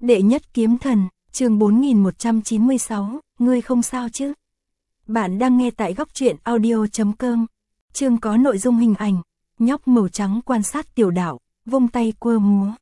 Đệ nhất kiếm thần, chương 4196, ngươi không sao chứ? Bạn đang nghe tại góc truyện audio.com. Chương có nội dung hình ảnh, nhóc màu trắng quan sát Tiểu Đạo, vung tay quơ múa.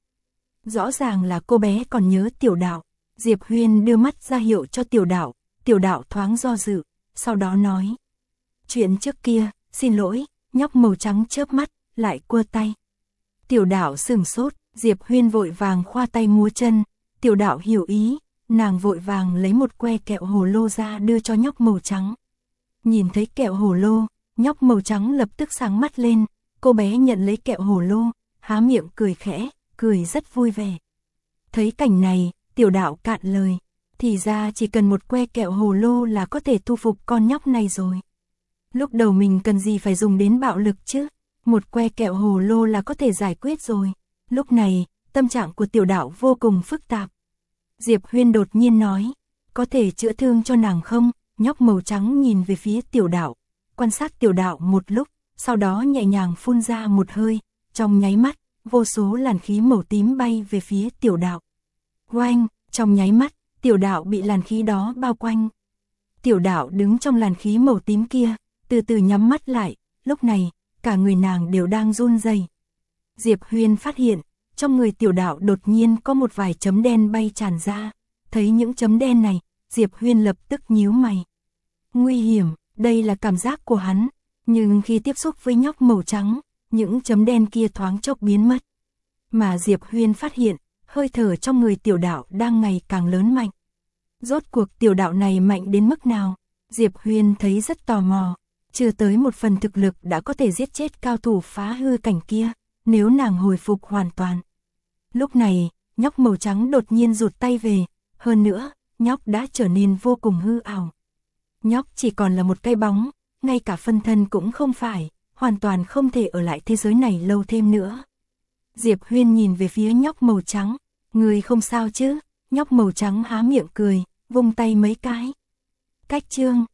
Rõ ràng là cô bé còn nhớ Tiểu Đạo. Diệp Huyên đưa mắt ra hiệu cho Tiểu Đạo thoáng do dự, sau đó nói. Chuyện trước kia, xin lỗi, nhóc màu trắng chớp mắt, lại quơ tay. Tiểu Đạo sửng sốt, Diệp Huyên vội vàng khoa tay múa chân. Tiểu Đạo hiểu ý, nàng vội vàng lấy một que kẹo hồ lô ra đưa cho nhóc màu trắng. Nhìn thấy kẹo hồ lô, nhóc màu trắng lập tức sáng mắt lên, cô bé nhận lấy kẹo hồ lô, há miệng cười khẽ, cười rất vui vẻ. Thấy cảnh này, Tiểu Đạo cạn lời, thì ra chỉ cần một que kẹo hồ lô là có thể thu phục con nhóc này rồi. Lúc đầu mình cần gì phải dùng đến bạo lực chứ, một que kẹo hồ lô là có thể giải quyết rồi. Lúc này, tâm trạng của Tiểu Đạo vô cùng phức tạp. Diệp Huyên đột nhiên nói, có thể chữa thương cho nàng không? Nhóc màu trắng nhìn về phía Tiểu Đạo, quan sát Tiểu Đạo một lúc, sau đó nhẹ nhàng phun ra một hơi, trong nháy mắt, vô số làn khí màu tím bay về phía Tiểu Đạo. Oanh, trong nháy mắt, Tiểu Đạo bị làn khí đó bao quanh. Tiểu Đạo đứng trong làn khí màu tím kia, từ từ nhắm mắt lại, lúc này, cả người nàng đều đang run rẩy. Diệp Huyên phát hiện, trong người Tiểu Đạo đột nhiên có một vài chấm đen bay tràn ra. Thấy những chấm đen này, Diệp Huyên lập tức nhíu mày. Nguy hiểm, đây là cảm giác của hắn, nhưng khi tiếp xúc với nhóc màu trắng, những chấm đen kia thoáng chốc biến mất. Mà Diệp Huyên phát hiện, hơi thở trong người Tiểu Đạo đang ngày càng lớn mạnh. Rốt cuộc Tiểu Đạo này mạnh đến mức nào? Diệp Huyên thấy rất tò mò, chưa tới một phần thực lực đã có thể giết chết cao thủ phá hư cảnh kia, nếu nàng hồi phục hoàn toàn. Lúc này, nhóc màu trắng đột nhiên rụt tay về, hơn nữa, nhóc đã trở nên vô cùng hư ảo. Nhóc chỉ còn là một cái bóng, ngay cả phân thân cũng không phải, hoàn toàn không thể ở lại thế giới này lâu thêm nữa. Diệp Huyên nhìn về phía nhóc màu trắng, người không sao chứ? Nhóc màu trắng há miệng cười, vung tay mấy cái. Cách chương,